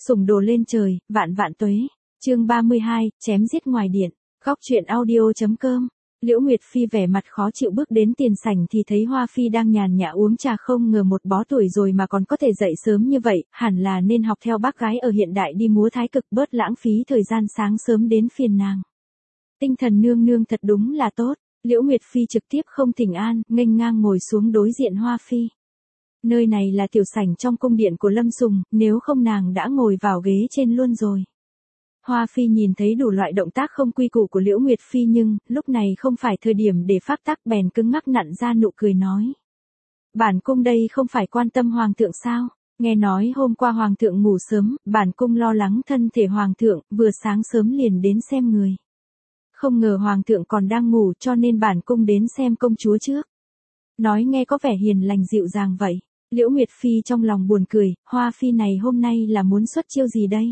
Sủng đồ lên trời, vạn vạn tuế. Chương 32, chém giết ngoài điện. Góc truyện audio.com. Liễu Nguyệt Phi vẻ mặt khó chịu bước đến tiền sảnh thì thấy Hoa Phi đang nhàn nhã uống trà, không ngờ một bó tuổi rồi mà còn có thể dậy sớm như vậy, hẳn là nên học theo bác gái ở hiện đại đi múa thái cực, bớt lãng phí thời gian sáng sớm đến phiền nàng. Tinh thần nương nương thật đúng là tốt. Liễu Nguyệt Phi trực tiếp không thỉnh an, nghênh ngang ngồi xuống đối diện Hoa Phi. Nơi này là tiểu sảnh trong cung điện của Lâm Sùng, nếu không nàng đã ngồi vào ghế trên luôn rồi. Hoa Phi nhìn thấy đủ loại động tác không quy củ của Liễu Nguyệt Phi nhưng, lúc này không phải thời điểm để phác tác, bèn cứng ngắc nặn ra nụ cười nói. Bản cung đây không phải quan tâm hoàng thượng sao? Nghe nói hôm qua hoàng thượng ngủ sớm, bản cung lo lắng thân thể hoàng thượng, vừa sáng sớm liền đến xem người. Không ngờ hoàng thượng còn đang ngủ cho nên bản cung đến xem công chúa trước. Nói nghe có vẻ hiền lành dịu dàng vậy. Liễu Nguyệt Phi trong lòng buồn cười, Hoa Phi này hôm nay là muốn xuất chiêu gì đây?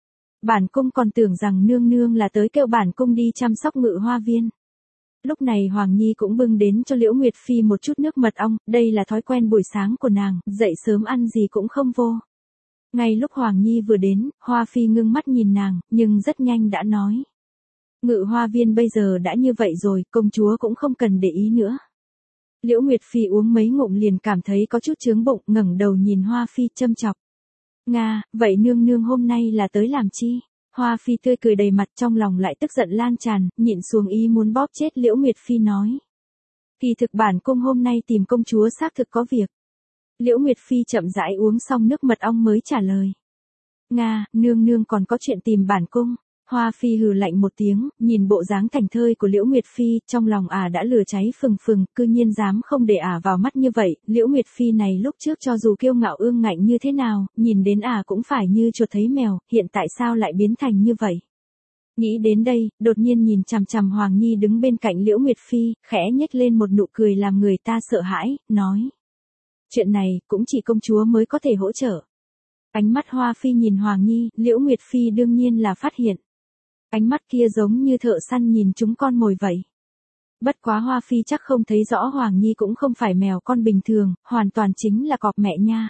Bản cung còn tưởng rằng nương nương là tới kêu bản cung đi chăm sóc Ngự Hoa Viên. Lúc này Hoàng Nhi cũng bưng đến cho Liễu Nguyệt Phi một chút nước mật ong, đây là thói quen buổi sáng của nàng, dậy sớm ăn gì cũng không vô. Ngay lúc Hoàng Nhi vừa đến, Hoa Phi ngưng mắt nhìn nàng, nhưng rất nhanh đã nói. Ngự Hoa Viên bây giờ đã như vậy rồi, công chúa cũng không cần để ý nữa. Liễu Nguyệt Phi uống mấy ngụm liền cảm thấy có chút chướng bụng, ngẩng đầu nhìn Hoa Phi châm chọc. Nga, vậy nương nương hôm nay là tới làm chi? Hoa Phi tươi cười đầy mặt, trong lòng lại tức giận lan tràn, nhịn xuống ý muốn bóp chết Liễu Nguyệt Phi nói. Kỳ thực bản cung hôm nay tìm công chúa xác thực có việc. Liễu Nguyệt Phi chậm rãi uống xong nước mật ong mới trả lời. Nga, nương nương còn có chuyện tìm bản cung. Hoa Phi hừ lạnh một tiếng, nhìn bộ dáng thảnh thơi của Liễu Nguyệt Phi, trong lòng đã lửa cháy phừng phừng, cư nhiên dám không để vào mắt như vậy. Liễu Nguyệt Phi này lúc trước cho dù kiêu ngạo ương ngạnh như thế nào, nhìn đến cũng phải như chuột thấy mèo, hiện tại sao lại biến thành như vậy? Nghĩ đến đây, đột nhiên nhìn chằm chằm Hoàng Nhi đứng bên cạnh Liễu Nguyệt Phi, khẽ nhếch lên một nụ cười làm người ta sợ hãi, nói. Chuyện này, cũng chỉ công chúa mới có thể hỗ trợ. Ánh mắt Hoa Phi nhìn Hoàng Nhi, Liễu Nguyệt Phi đương nhiên là phát hiện. Ánh mắt kia giống như thợ săn nhìn chúng con mồi vậy. Bất quá Hoa Phi chắc không thấy rõ Hoàng Nhi cũng không phải mèo con bình thường, hoàn toàn chính là cọp mẹ nha.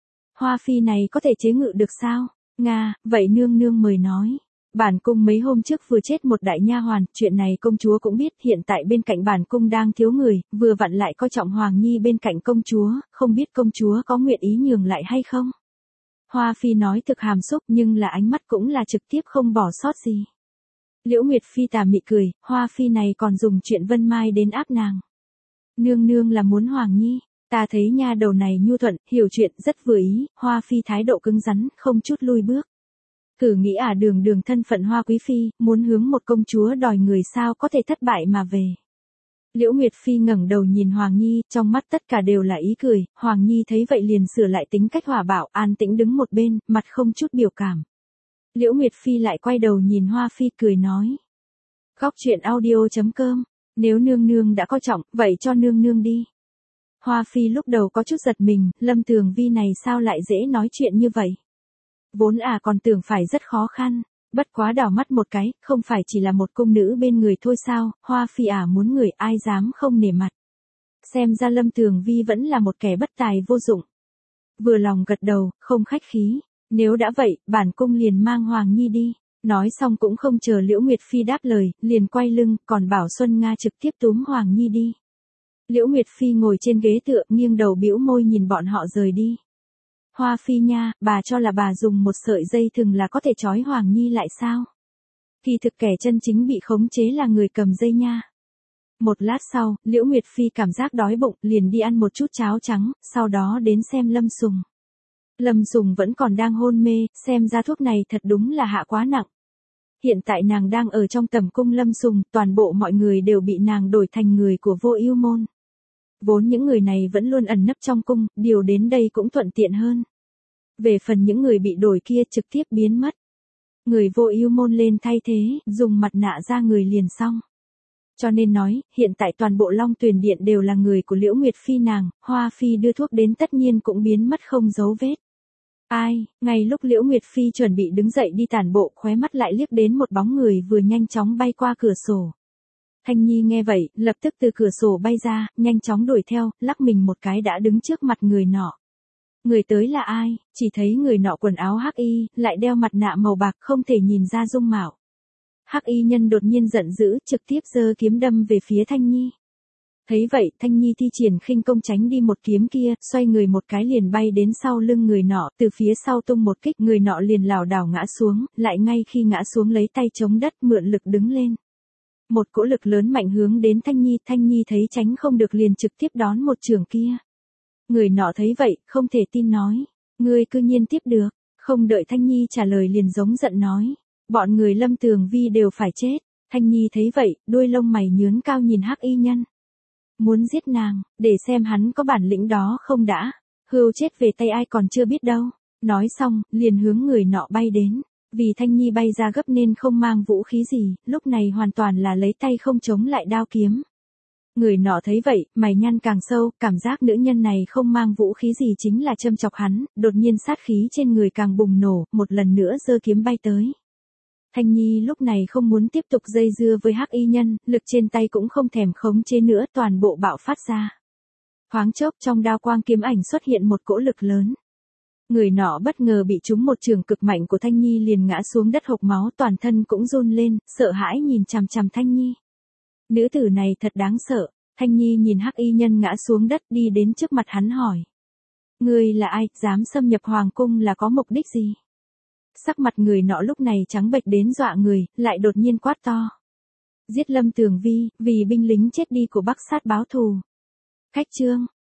Hoa Phi này có thể chế ngự được sao? Nga, vậy nương nương mời nói. Bản cung mấy hôm trước vừa chết một đại nha hoàn, chuyện này công chúa cũng biết, hiện tại bên cạnh bản cung đang thiếu người, vừa vặn lại coi trọng Hoàng Nhi bên cạnh công chúa, không biết công chúa có nguyện ý nhường lại hay không? Hoa Phi nói thực hàm xúc nhưng là ánh mắt cũng là trực tiếp không bỏ sót gì. Liễu Nguyệt Phi tà mị cười, Hoa Phi này còn dùng chuyện Vân Mai đến áp nàng. Nương nương là muốn Hoàng Nhi, ta thấy nha đầu này nhu thuận, hiểu chuyện, rất vừa ý, Hoa Phi thái độ cứng rắn, không chút lui bước. Cử nghĩ đường đường thân phận Hoa Quý Phi, muốn hướng một công chúa đòi người sao có thể thất bại mà về. Liễu Nguyệt Phi ngẩng đầu nhìn Hoàng Nhi, trong mắt tất cả đều là ý cười, Hoàng Nhi thấy vậy liền sửa lại tính cách hòa bạo, an tĩnh đứng một bên, mặt không chút biểu cảm. Liễu Nguyệt Phi lại quay đầu nhìn Hoa Phi cười nói. Góc truyện audio.com, nếu nương nương đã coi trọng, vậy cho nương nương đi. Hoa Phi lúc đầu có chút giật mình, Lâm Tường Vi này sao lại dễ nói chuyện như vậy. Vốn còn tưởng phải rất khó khăn, bất quá đảo mắt một cái, không phải chỉ là một cung nữ bên người thôi sao, Hoa Phi muốn người ai dám không nể mặt. Xem ra Lâm Tường Vi vẫn là một kẻ bất tài vô dụng. Vừa lòng gật đầu, không khách khí. Nếu đã vậy, bản cung liền mang Hoàng Nhi đi. Nói xong cũng không chờ Liễu Nguyệt Phi đáp lời, liền quay lưng, còn bảo Xuân Nga trực tiếp túm Hoàng Nhi đi. Liễu Nguyệt Phi ngồi trên ghế tựa, nghiêng đầu bĩu môi nhìn bọn họ rời đi. Hoa Phi nha, bà cho là bà dùng một sợi dây thừng là có thể trói Hoàng Nhi lại sao? Kỳ thực kẻ chân chính bị khống chế là người cầm dây nha. Một lát sau, Liễu Nguyệt Phi cảm giác đói bụng, liền đi ăn một chút cháo trắng, sau đó đến xem Lâm Sùng. Lâm Sùng vẫn còn đang hôn mê, xem ra thuốc này thật đúng là hạ quá nặng. Hiện tại nàng đang ở trong tầm cung Lâm Sùng, toàn bộ mọi người đều bị nàng đổi thành người của Vô Ưu Môn. Vốn những người này vẫn luôn ẩn nấp trong cung, điều đến đây cũng thuận tiện hơn. Về phần những người bị đổi kia trực tiếp biến mất. Người Vô Ưu Môn lên thay thế, dùng mặt nạ ra người liền xong. Cho nên nói, hiện tại toàn bộ Long Tuyền Điện đều là người của Liễu Nguyệt Phi nàng, Hoa Phi đưa thuốc đến tất nhiên cũng biến mất không dấu vết. Ngay lúc Liễu Nguyệt Phi chuẩn bị đứng dậy đi tản bộ, khóe mắt lại liếc đến một bóng người vừa nhanh chóng bay qua cửa sổ. Thanh Nhi nghe vậy, lập tức từ cửa sổ bay ra, nhanh chóng đuổi theo, lắc mình một cái đã đứng trước mặt người nọ. Người tới là ai? Chỉ thấy người nọ quần áo hắc y, lại đeo mặt nạ màu bạc không thể nhìn ra dung mạo. Hắc y nhân đột nhiên giận dữ, trực tiếp giơ kiếm đâm về phía Thanh Nhi. Thấy vậy, Thanh Nhi thi triển khinh công tránh đi một kiếm kia, xoay người một cái liền bay đến sau lưng người nọ, từ phía sau tung một kích, người nọ liền lảo đảo ngã xuống, lại ngay khi ngã xuống lấy tay chống đất mượn lực đứng lên. Một cỗ lực lớn mạnh hướng đến Thanh Nhi thấy tránh không được liền trực tiếp đón một chưởng kia. Người nọ thấy vậy, không thể tin nói, ngươi cư nhiên tiếp được, không đợi Thanh Nhi trả lời liền giống giận nói, bọn người Lâm Tường Vi đều phải chết. Thanh Nhi thấy vậy, đuôi lông mày nhướng cao nhìn hắc y nhân. Muốn giết nàng, để xem hắn có bản lĩnh đó không đã, hươu chết về tay ai còn chưa biết đâu. Nói xong, liền hướng người nọ bay đến. Vì Thanh Nhi bay ra gấp nên không mang vũ khí gì, lúc này hoàn toàn là lấy tay không chống lại đao kiếm. Người nọ thấy vậy, mày nhăn càng sâu, cảm giác nữ nhân này không mang vũ khí gì chính là châm chọc hắn, đột nhiên sát khí trên người càng bùng nổ, một lần nữa giơ kiếm bay tới. Thanh Nhi lúc này không muốn tiếp tục dây dưa với hắc y nhân, lực trên tay cũng không thèm khống chế nữa, toàn bộ bạo phát ra. Thoáng chốc trong đao quang kiếm ảnh xuất hiện một cỗ lực lớn. Người nọ bất ngờ bị trúng một trường cực mạnh của Thanh Nhi liền ngã xuống đất hộc máu, toàn thân cũng run lên, sợ hãi nhìn chằm chằm Thanh Nhi. Nữ tử này thật đáng sợ. Thanh Nhi nhìn hắc y nhân ngã xuống đất đi đến trước mặt hắn hỏi. Ngươi là ai, dám xâm nhập hoàng cung là có mục đích gì? Sắc mặt người nọ lúc này trắng bệch đến dọa người, lại đột nhiên quát to. Giết Lâm Tường Vi, vì binh lính chết đi của Bắc Sát báo thù. Khách chương.